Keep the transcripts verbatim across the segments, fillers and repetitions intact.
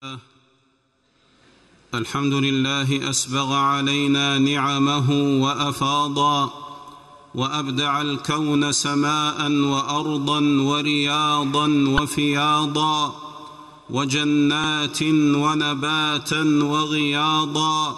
الحمد لله أسبغ علينا نعمه وأفاضا، وأبدع الكون سماء وأرضا ورياضا وفياضا، وجنات ونباتا وغياضا،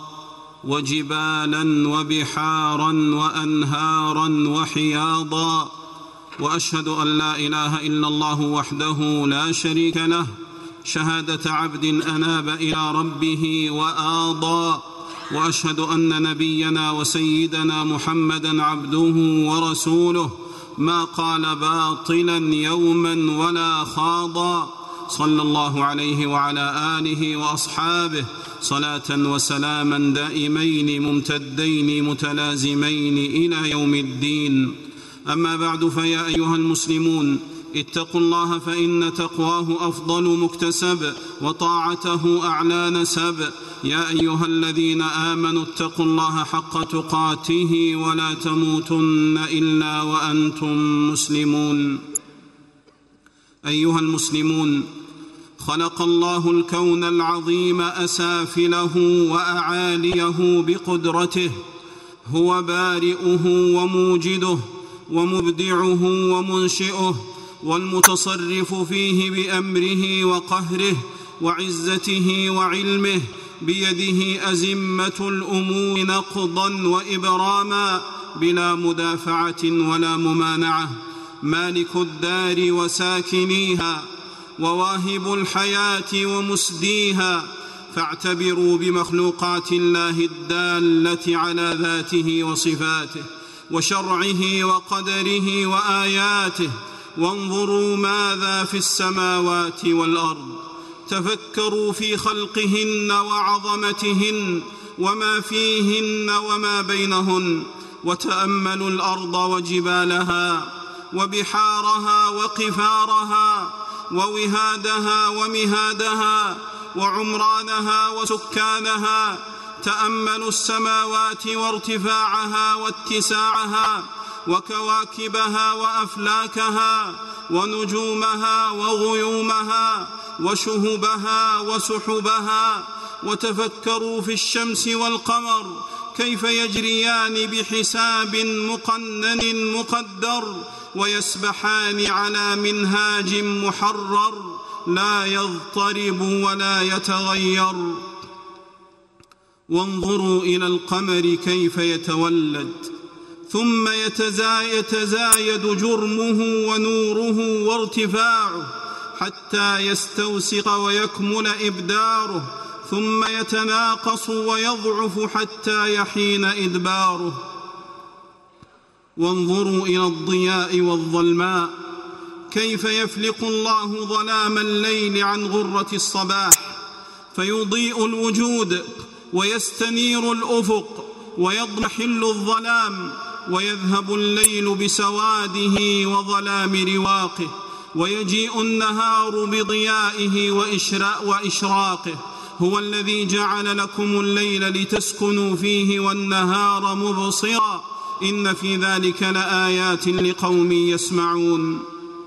وجبالا وبحارا وأنهارا وحياضا. وأشهد أن لا إله إلا الله وحده لا شريك له شهادة عبد أناب إلى ربه وآضى، وأشهد أن نبينا وسيدنا محمدًا عبده ورسوله ما قال باطلا يوما ولا خاضا، صلى الله عليه وعلى آله وأصحابه صلاة وسلاما دائمين ممتدين متلازمين إلى يوم الدين. أما بعد، فيا أيها المسلمون، اتقوا الله، فإن تقواه أفضل مكتسب، وطاعته أعلى نسب. يا أيها الذين آمنوا اتقوا الله حق تقاته ولا تموتن إلا وأنتم مسلمون. أيها المسلمون، خلق الله الكون العظيم أسافله وأعاليه بقدرته، هو بارئه وموجده ومبدعه ومنشئه، والمتصرف فيه بأمره وقهره وعزته وعلمه، بيده أزمة الأمور نقضا وإبراما بلا مدافعة ولا ممانعة، مالك الدار وساكنيها، وواهب الحياة ومسديها. فاعتبروا بمخلوقات الله الدالة على ذاته وصفاته وشرعه وقدره وآياته، وانظروا ماذا في السماوات والأرض، تفكروا في خلقهن وعظمتهن وما فيهن وما بينهن، وتأملوا الأرض وجبالها وبحارها وقفارها ووهادها ومهادها وعمرانها وسكانها. تأملوا السماوات وارتفاعها واتساعها، وكواكبها وأفلاكها، ونجومها وغيومها، وشهبها وسحبها. وتفكروا في الشمس والقمر كيف يجريان بحساب مقنن مقدر، ويسبحان على منهاج محرر لا يضطرب ولا يتغير. وانظروا إلى القمر كيف يتولد ثم يتزايد جرمه ونوره وارتفاعه حتى يستوسق ويكمل إبداره، ثم يتناقص ويضعف حتى يحين إدباره. وانظروا إلى الضياء والظلماء كيف يفلق الله ظلام الليل عن غرة الصباح، فيضيء الوجود ويستنير الأفق ويضمحل الظلام، ويذهب الليل بسواده وظلام رواقه، ويجيء النهار بضيائه وإشراقه. هو الذي جعل لكم الليل لتسكنوا فيه والنهار مبصرا، إن في ذلك لآيات لقوم يسمعون.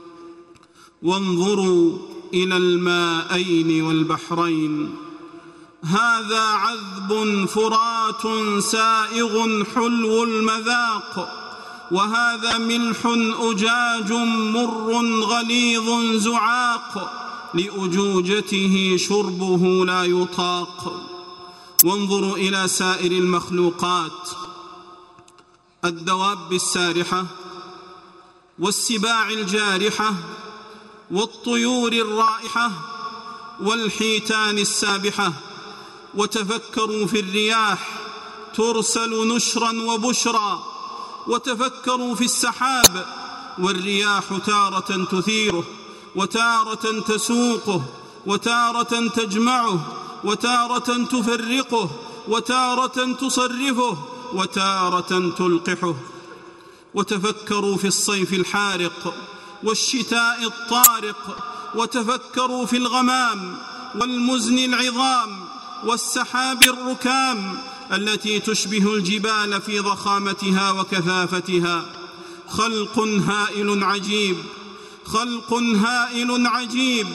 وانظروا إلى الماءين والبحرين، هذا عذب فرات سائغ حلو المذاق، وهذا ملح أجاج مر غليظ زعاق، لأجوجته شربه لا يطاق. وانظروا إلى سائر المخلوقات، الدواب السارحة والسباع الجارحة والطيور الرائحة والحيتان السابحة. وتفكروا في الرياح ترسل نشرا وبشرا، وتفكروا في السحاب، والرياح تارة تثيره وتارة تسوقه وتارة تجمعه وتارة تفرقه وتارة تصرفه وتارة تلقحه. وتفكروا في الصيف الحارق والشتاء الطارق، وتفكروا في الغمام والمزن العظام والسحاب الركام التي تشبه الجبال في ضخامتها وكثافتها. خلق هائل عجيب، خلق هائل عجيب،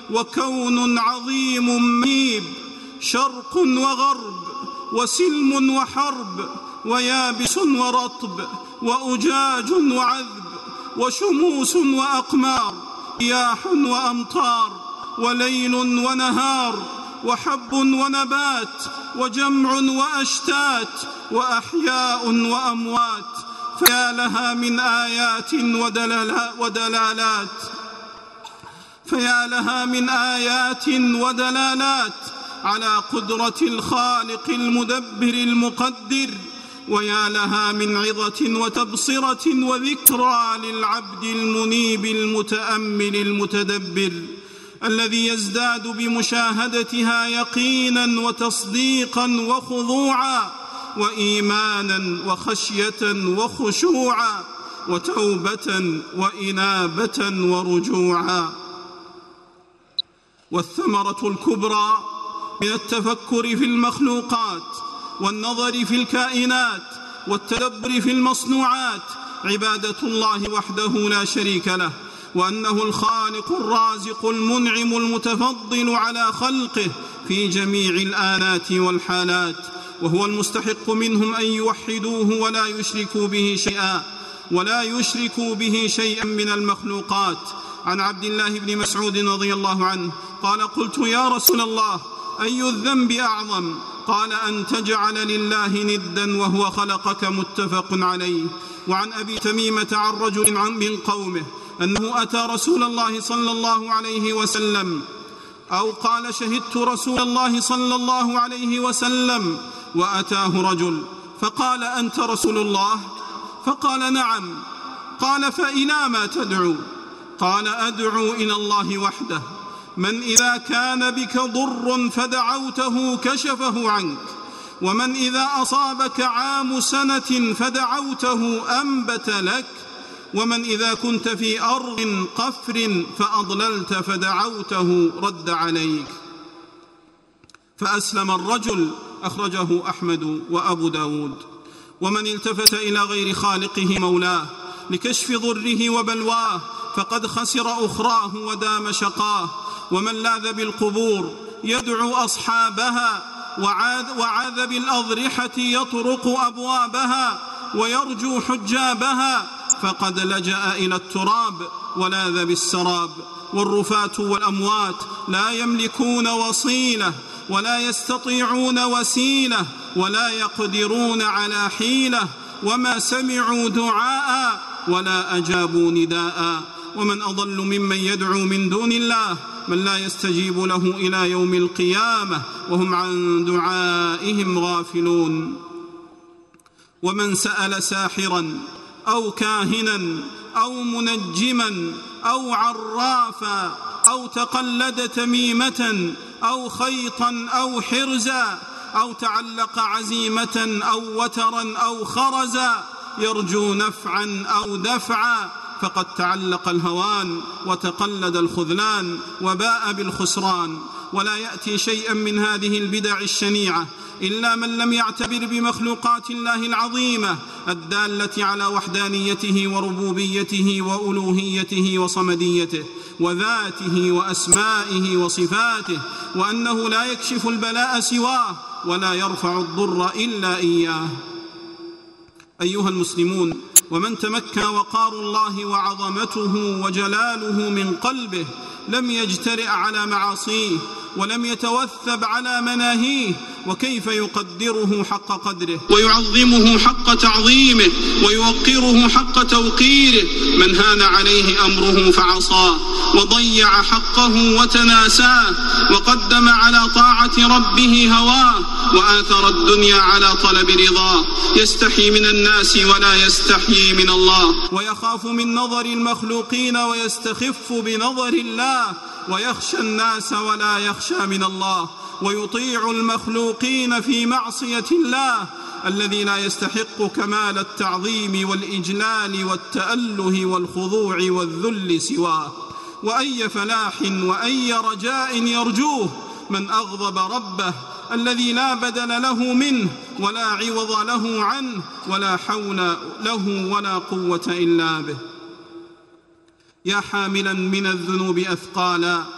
وكون عظيم مهيب، شرق وغرب، وسلم وحرب، ويابس ورطب، وأجاج وعذب، وشموس وأقمار، رياح وأمطار، وليل ونهار، وحب ونبات، وجمع وأشتات، وأحياء وأموات. فيا لها من آيات ودلالات فيا لها من آيات ودلالات على قدرة الخالق المدبر المقدر، ويا لها من عظة وتبصرة وذكرى للعبد المنيب المتأمل المتدبر، الذي يزداد بمشاهدتها يقينا وتصديقا وخضوعا وإيمانا وخشية وخشوعا وتوبة وإنابة ورجوعا. والثمرة الكبرى من التفكر في المخلوقات والنظر في الكائنات والتدبر في المصنوعات عبادة الله وحده لا شريك له، وأنه الخالق الرازق المنعم المتفضل على خلقه في جميع الآلات والحالات، وهو المستحق منهم أن يوحدوه ولا يشركوا به شيئا ولا يشركوا به شيئا من المخلوقات. عن عبد الله بن مسعود رضي الله عنه قال: قلت يا رسول الله أي الذنب أعظم؟ قال: أن تجعل لله ندا وهو خلقك، متفق عليه. وعن أبي تميمة عن رجل من قومه أنه أتى رسول الله صلى الله عليه وسلم، أو قال: شهدت رسول الله صلى الله عليه وسلم وأتاه رجل فقال: أنت رسول الله؟ فقال: نعم. قال: فإلى ما تدعو؟ قال: أدعو إلى الله وحده، من إذا كان بك ضر فدعوته كشفه عنك، ومن إذا أصابك عام سنة فدعوته أنبت لك، ومن إذا كنت في أرض قفر فأضللت فدعوته رد عليك. فأسلم الرجل، أخرجه أحمد وأبو داود. ومن التفت إلى غير خالقه مولاه لكشف ضره وبلواه فقد خسر أخراه ودام شقاه. ومن لاذ بالقبور يدعو أصحابها وعاذ بالأضرحة يطرق أبوابها ويرجو حجابها فقد لجأ إلى التراب ولاذ بالسراب. والرفاة والأموات لا يملكون وصيلة ولا يستطيعون وسيلة ولا يقدرون على حيلة، وما سمعوا دعاء ولا أجابوا نداء. ومن أضل ممن يدعو من دون الله من لا يستجيب له إلى يوم القيامة وهم عن دعائهم غافلون. ومن سأل ساحرا أو كاهنا أو منجما أو عرافا أو تقلد تميمة أو خيطا أو حرزا أو تعلق عزيمة أو وترا أو خرزا يرجو نفعا أو دفعا فقد تعلق الهوان وتقلد الخذلان وباء بالخسران. ولا يأتي شيئا من هذه البدع الشنيعة إلا من لم يعتبر بمخلوقات الله العظيمة الدالة على وحدانيته وربوبيته وألوهيته وصمديته وذاته وأسمائه وصفاته، وأنه لا يكشف البلاء سواه ولا يرفع الضر إلا إياه. أيها المسلمون، ومن تمكن وقار الله وعظمته وجلاله من قلبه لم يجترئ على معاصيه ولم يتوثب على مناهيه، وكيف يقدره حق قدره ويعظمه حق تعظيمه ويوقره حق توقيره من هان عليه أمره فعصاه وضيع حقه وتناساه وقدم على طاعة ربه هواه وآثر الدنيا على طلب رضاه. يستحي من الناس ولا يستحيي من الله، ويخاف من نظر المخلوقين ويستخف بنظر الله، ويخشى الناس ولا يخشى من الله، ويطيع المخلوقين في معصية الله الذي لا يستحق كمال التعظيم والإجلال والتأله والخضوع والذل سواه. وأي فلاح وأي رجاء يرجوه من أغضب ربه الذي لا بدل له منه ولا عوض له عنه ولا حول له ولا قوة إلا به. يا حاملا من الذنوب أثقالا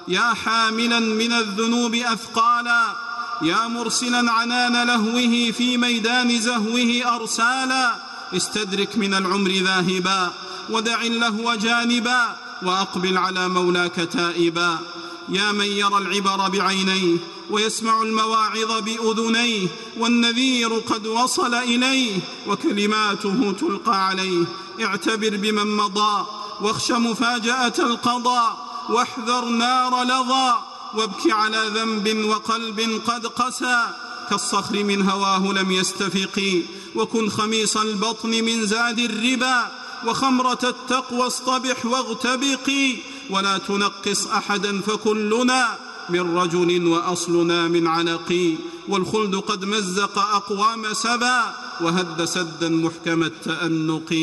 يا حاملا من الذنوب أثقالا، يا مرسلا عنان لهوه في ميدان زهوه أرسالا، استدرك من العمر ذاهبا ودع اللهو جانبا وأقبل على مولاك تائبا. يا من يرى العبر بعينيه ويسمع المواعظ بأذنيه، والنذير قد وصل إليه وكلماته تلقى عليه، اعتبر بمن مضى واخش مفاجأة القضاء، واحذر نار لظى، وابك على ذنب وقلب قد قسى، كالصخر من هواه لم يستفق، وكن خميص البطن من زاد الربا، وخمرة التقوى اصطبح واغتبقي، ولا تنقص أحدا فكلنا من رجل وأصلنا من علق، والخلد قد مزق أقوام سبا وهد سدا محكم التأنق.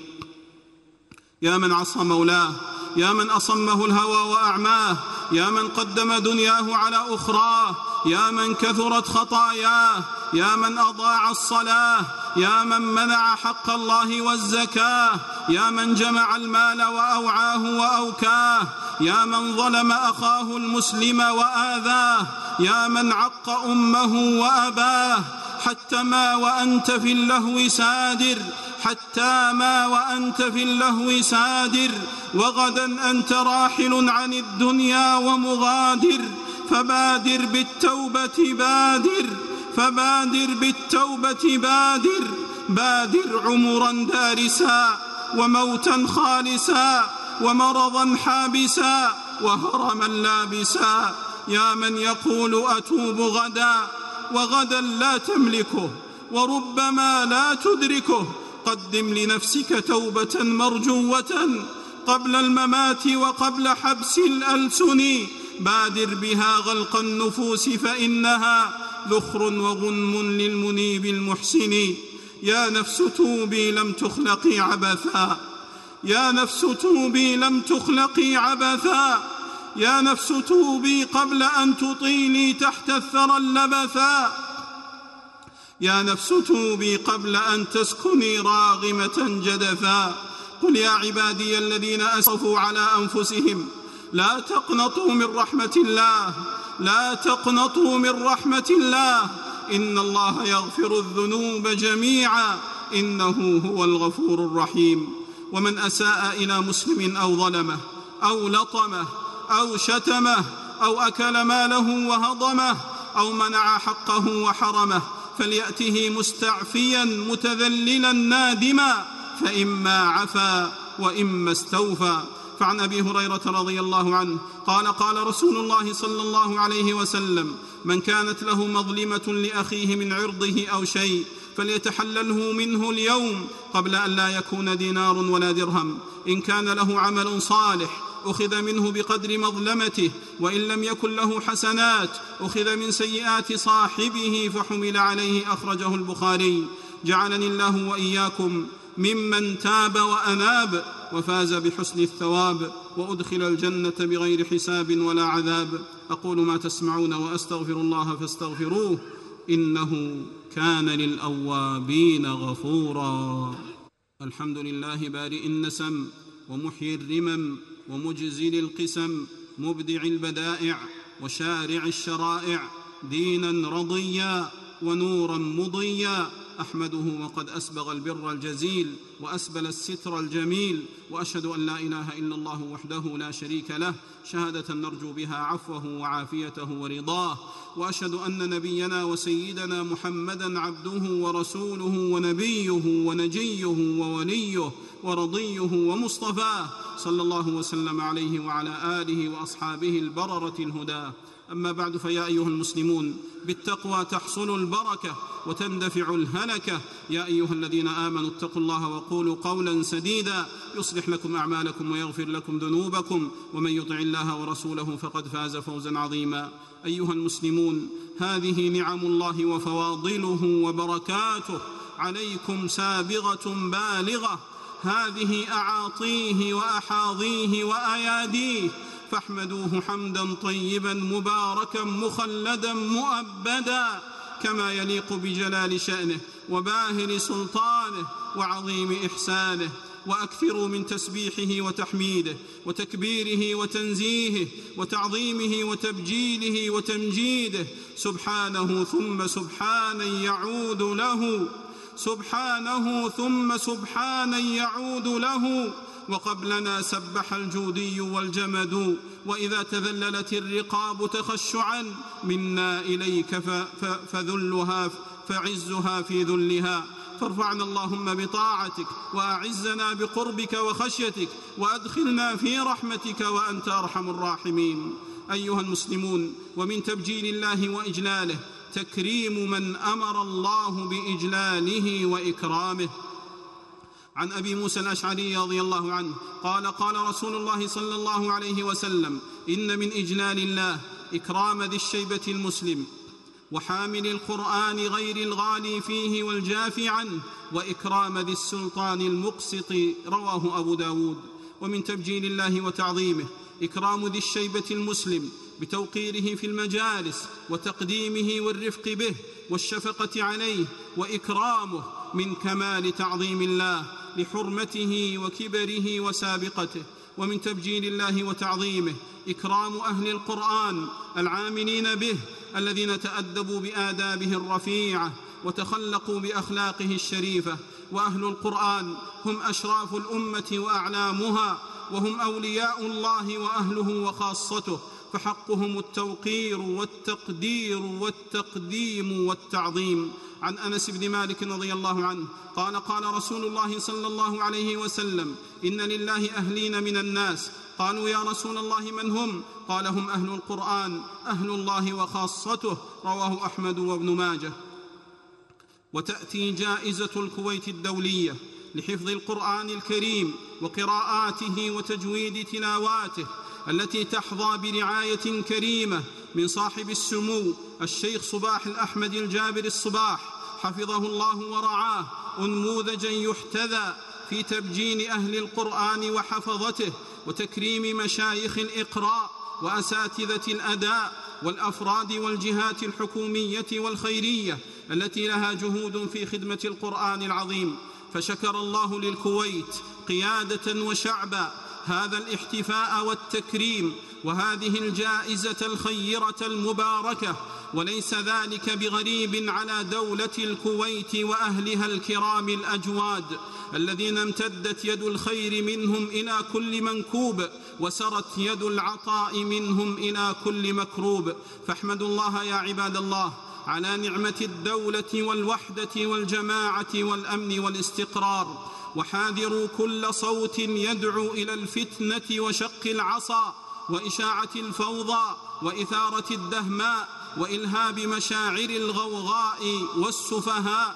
يا من عصى مولاه، يا من أصمه الهوى وأعماه، يا من قدم دنياه على أخراه، يا من كثرت خطاياه، يا من أضاع الصلاة، يا من منع حق الله والزكاة، يا من جمع المال وأوعاه وأوكاه، يا من ظلم أخاه المسلم وآذاه، يا من عق أمه وأباه، حتى ما وأنت في اللهو سادر، حتى ما وأنت في اللهو سادر، وغدا أنت راحل عن الدنيا ومغادر، فبادر بالتوبة بادر، فبادر بالتوبة بادر، بادر عمرا دارسا وموتا خالسا ومرضا حابسا وهرما لابسا. يا من يقول أتوب غدا وغدا لا تملكه وربما لا تدركه، قدم لنفسك توبة مرجوة قبل الممات وقبل حبس الألسن، بادر بها غلق النفوس فإنها ذخر وغنم للمنيب المحسن. يا نفس توبي لم تخلقي عبثا، يا نفس توبي لم تخلقي عبثا، يا نفس توبي قبل أن تطيلي تحت الثرى اللبثا، يا نفس توبي قبل أن تسكني راغمة جدثا. قل يا عبادي الذين أسرفوا على أنفسهم لا تقنطوا من رحمة الله، لا تقنطوا من رحمة الله، إن الله يغفر الذنوب جميعا إنه هو الغفور الرحيم. ومن أساء إلى مسلم أو ظلمه أو لطمه أو شتمه أو أكل ماله وهضمه أو منع حقه وحرمه فليأته مستعفيا متذللا نادما، فإما عفا وإما استوفى. فعن أبي هريرة رضي الله عنه قال قال رسول الله صلى الله عليه وسلم: من كانت له مظلمة لأخيه من عرضه أو شيء فليتحلله منه اليوم قبل أن لا يكون دينار ولا درهم. إن كان له عمل صالح أخذ منه بقدر مظلمته، وإن لم يكن له حسنات أخذ من سيئات صاحبه فحمل عليه. أخرجه البخاري. جعلني الله وإياكم ممن تاب وأناب وفاز بحسن الثواب وأدخل الجنة بغير حساب ولا عذاب. أقول ما تسمعون وأستغفر الله فاستغفروه إنه كان للأوابين غفورا. الحمد لله بارئ النسم ومحيي الرمم ومجزل القسم، مبدع البدائع وشارع الشرائع، دينا رضيا ونورا مضيا. أحمده وقد أسبغ البر الجزيل وأسبل الستر الجميل، وأشهد أن لا إله إلا الله وحده لا شريك له شهادة نرجو بها عفوه وعافيته ورضاه. وأشهد أن نبينا وسيدنا محمدًا عبده ورسوله ونبيه ونجيه ووليه ورضيه ومصطفاه، صلى الله وسلم عليه وعلى آله وأصحابه البررة الهدى. أما بعد، فيا أيها المسلمون، بالتقوى تحصل البركة وتندفع الهلكة. يا أيها الذين آمنوا اتقوا الله وقولوا قولا سديدا يصلح لكم أعمالكم ويغفر لكم ذنوبكم، ومن يطع الله ورسوله فقد فاز فوزا عظيما. أيها المسلمون، هذه نعم الله وفواضله وبركاته عليكم سابغة بالغة، هذه أعاطيه وأحاضيه وأياديه، فاحمدوه حمدا طيبا مباركا مخلدا مؤبدا كما يليق بجلال شأنه وباهر سلطانه وعظيم إحسانه. وأكثروا من تسبيحه وتحميده وتكبيره وتنزيهه وتعظيمه وتبجيله وتمجيده، سبحانه ثم سبحانا يعود له، سبحانه ثم سبحانا يعود له. وقبلنا سبح الجودي والجمد، وإذا تذللت الرقاب تخشعا منا إليك فذلها فعزها في ذلها. فارفعنا اللهم بطاعتك، وأعزنا بقربك وخشيتك، وأدخلنا في رحمتك وأنت أرحم الراحمين. أيها المسلمون، ومن تبجيل الله وإجلاله تكريم من أمر الله بإجلاله وإكرامه. عن أبي موسى الأشعري رضي الله عنه قال قال رسول الله صلى الله عليه وسلم: إن من إجلال الله إكرام ذي الشيبة المسلم، وحامل القرآن غير الغالي فيه والجافي عنه، وإكرام ذي السلطان المقسط. رواه أبو داود. ومن تبجيل الله وتعظيمه إكرام ذي الشيبة المسلم بتوقيره في المجالس وتقديمه والرفق به والشفقة عليه، وإكرامه من كمال تعظيم الله لحرمته وكبره وسابقته. ومن تبجيل الله وتعظيمه إكرام أهل القرآن العاملين به، الذين تأدبوا بآدابه الرفيعة وتخلقوا بأخلاقه الشريفة. وأهل القرآن هم أشراف الأمة وأعلامها، وهم أولياء الله وأهله وخاصته، فحقهم التوقير والتقدير والتقديم والتعظيم. عن أنس بن مالك رضي الله عنه قال قال رسول الله صلى الله عليه وسلم: إن لله أهلين من الناس. قالوا: يا رسول الله من هم؟ قال: هم أهل القرآن، أهل الله وخاصته. رواه أحمد وابن ماجه. وتأتي جائزة الكويت الدولية لحفظ القرآن الكريم وقراءاته وتجويد تلاواته، التي تحظى برعاية كريمة من صاحب السمو الشيخ صباح الأحمد الجابر الصباح حفظه الله ورعاه، أنموذجا يحتذى في تبجين أهل القرآن وحفظته، وتكريم مشايخ الإقراء وأساتذة الأداء والأفراد والجهات الحكومية والخيرية التي لها جهود في خدمة القرآن العظيم. فشكر الله للكويت قيادة وشعبا هذا الاحتفاء والتكريم وهذه الجائزة الخيرة المباركة، وليس ذلك بغريب على دولة الكويت وأهلها الكرام الأجواد، الذين امتدت يد الخير منهم إلى كل منكوب، وسرت يد العطاء منهم إلى كل مكروب. فاحمدوا الله يا عباد الله على نعمة الدولة والوحدة والجماعة والأمن والاستقرار، وحاذروا كل صوت يدعو إلى الفتنة وشق العصا وإشاعة الفوضى وإثارة الدهماء وإلهاب مشاعر الغوغاء والسفهاء،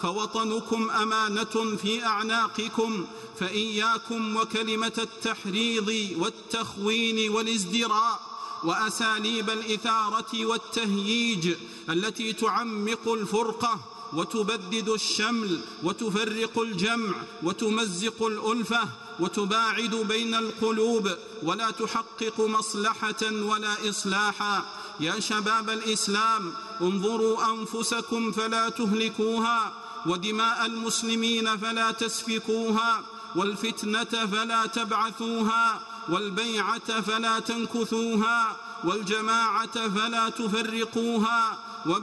فوطنكم أمانة في أعناقكم، فإياكم وكلمة التحريض والتخوين والازدراء وأساليب الإثارة والتهييج التي تعمق الفرقة وتبدد الشمل وتفرق الجمع وتمزق الألفة وتباعد بين القلوب ولا تحقق مصلحة ولا إصلاحا. يا شباب الإسلام، انظروا أنفسكم فلا تهلكوها، ودماء المسلمين فلا تسفكوها، والفتنة فلا تبعثوها، والبيعة فلا تنكثوها، والجماعة فلا تفرقوها،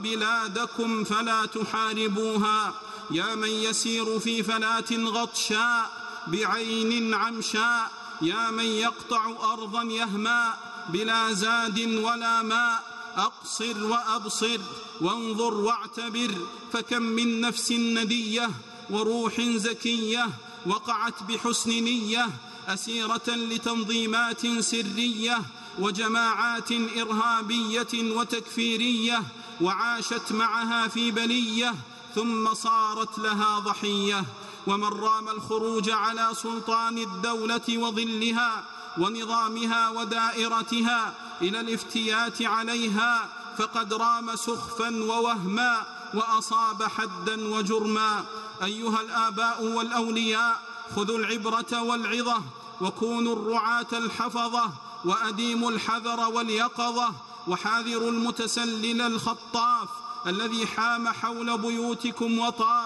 وبلادكم فلا تحاربوها. يا من يسير في فلاة غطشاء بعين عمشاء، يا من يقطع أرضا يهماء بلا زاد ولا ماء، أقصر وأبصر وانظر واعتبر، فكم من نفس ندية وروح زكية وقعت بحسن نية أسيرة لتنظيمات سرية وجماعات إرهابية وتكفيرية، وعاشت معها في بلية ثم صارت لها ضحية. ومن رام الخروج على سلطان الدولة وظلها ونظامها ودائرتها إلى الافتيات عليها فقد رام سخفا ووهما وأصاب حدا وجرما. أيها الآباء والأولياء، خذوا العبرة والعظة، وكونوا الرعاة الحفظة، وأديموا الحذر واليقظة، وحاذروا المتسلل الخطاف الذي حام حول بيوتكم وطاف،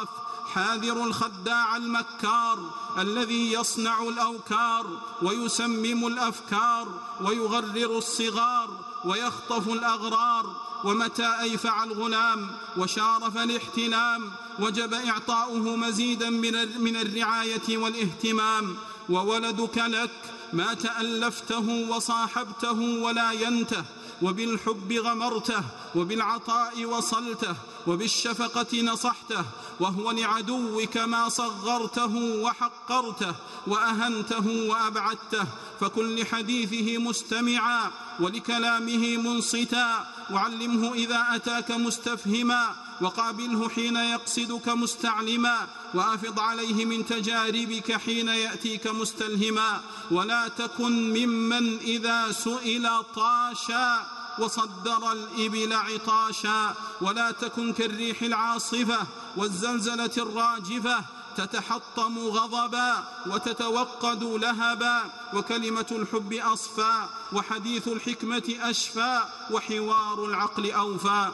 حاذر الخداع المكار الذي يصنع الأوكار ويسمم الأفكار ويغرر الصغار ويخطف الأغرار. ومتى أيفع الغلام وشارف الاحتلام وجب إعطاؤه مزيدا من الرعاية والاهتمام. وولدك لك ما تألفته وصاحبته ولا ينته، وبالحب غمرته، وبالعطاء وصلته، وبالشفقة نصحته، وهو لعدوك ما صغرته وحقرته وأهنته وأبعدته. فكن لحديثه مستمعا ولكلامه منصتا، وعلمه إذا أتاك مستفهما، وقابله حين يقصدك مستعلما، وأفض عليه من تجاربك حين يأتيك مستلهما. ولا تكن ممن إذا سئل طاشا وصدر الإبل عطاشا، ولا تكن كالريح العاصفة والزلزلة الراجفة تتحطم غضبا وتتوقد لهبا، وكلمة الحب أصفى، وحديث الحكمة أشفى، وحوار العقل أوفى.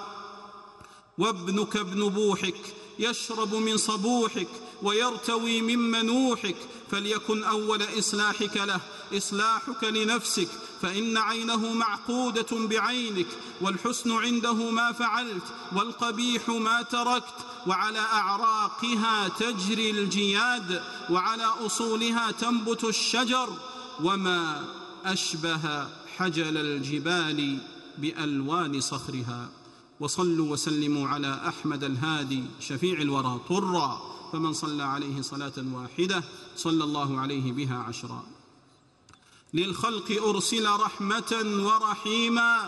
وابنك ابن بوحك يشرب من صبوحك ويرتوي من منوحك، فليكن أول إصلاحك له إصلاحك لنفسك، فإن عينه معقودة بعينك، والحسن عنده ما فعلت، والقبيح ما تركت، وعلى أعراقها تجري الجياد، وعلى أصولها تنبت الشجر، وما أشبه حجل الجبال بألوان صخرها. وصلوا وسلموا على أحمد الهادي شفيع الورى طرا، فمن صلى عليه صلاة واحدة صلى الله عليه بها عشرا. للخلق أرسل رحمة ورحيما،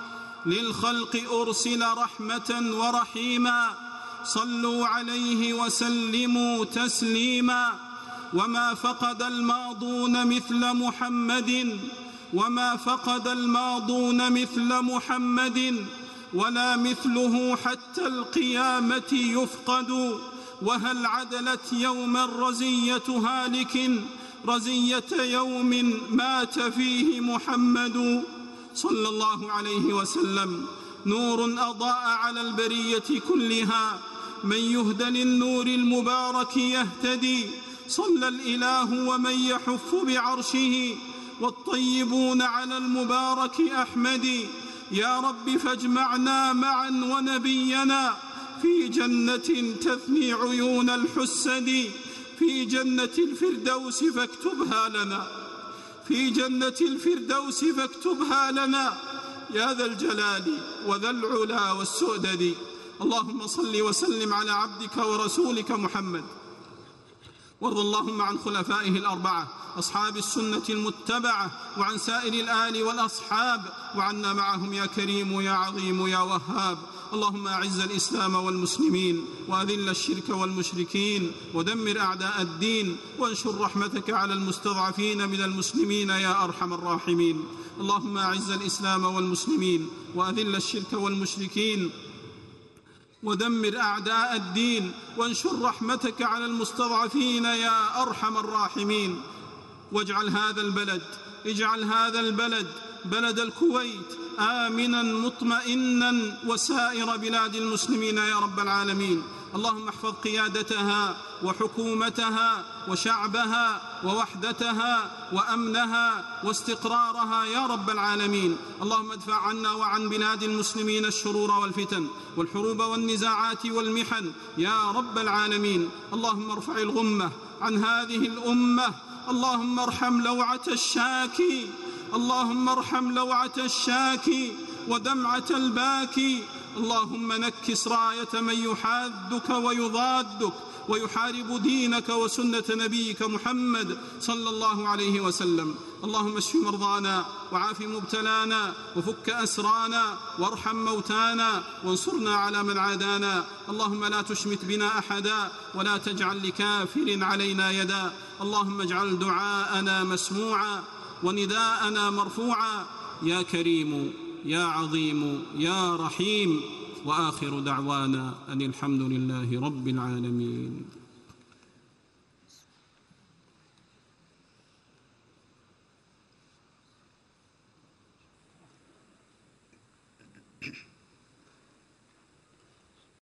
للخلق أرسل رحمة ورحيما، صلوا عليه وسلموا تسليما. وما فقد الماضون مثل محمد، وما فقد الماضون مثل محمد، ولا مثله حتى القيامة يفقد. وهل عدلت يوما رزية هالك، رزية يوم مات فيه محمد صلى الله عليه وسلم. نور أضاء على البرية كلها، من يهدى للنور المبارك يهتدي. صلى الإله ومن يحف بعرشه، والطيبون على المبارك أحمد. يا رب فاجمعنا معا ونبينا في جنة تثني عيون الحسد، في جنة الفردوس فاكتبها لنا، في جنة الفردوس فاكتبها لنا يا ذا الجلال وذا العلا والسؤدد. اللهم صل وسلم على عبدك ورسولك محمد، وارض اللهم عن خلفائه الأربعة أصحاب السنة المتبعة، وعن سائر الآل والأصحاب، وعنا معهم يا كريم يا عظيم يا وهاب. اللهم أعز الإسلام والمسلمين، وأذل الشرك والمشركين، ودمر أعداء الدين، وانشر رحمتك على المستضعفين من المسلمين يا أرحم الراحمين. اللهم أعز الإسلام والمسلمين، وأذل الشرك والمشركين، ودمر أعداء الدين، وانشر رحمتك على المستضعفين يا أرحم الراحمين. واجعل هذا البلد اجعل هذا البلد بلد الكويت آمنا مطمئنا، وسائر بلاد المسلمين يا رب العالمين. اللهم احفظ قيادتها وحكومتها وشعبها ووحدتها وأمنها واستقرارها يا رب العالمين. اللهم ادفع عنا وعن بلاد المسلمين الشرور والفتن والحروب والنزاعات والمحن يا رب العالمين. اللهم ارفع الغمة عن هذه الأمة، اللهم ارحم لوعة الشاكي، اللهم ارحم لوعة الشاكي ودمعة الباكي. اللهم نكس راية من يحادك ويضادك ويحارب دينك وسنة نبيك محمد صلى الله عليه وسلم. اللهم اشف مرضانا وعاف مبتلانا وفك أسرانا وارحم موتانا وانصرنا على من عادانا. اللهم لا تشمت بنا أحدا ولا تجعل لكافر علينا يدا. اللهم اجعل دعاءنا مسموعا ونداءنا مرفوعا يا كريم يا عظيم يا رحيم. وآخر دعوانا أن الحمد لله رب العالمين.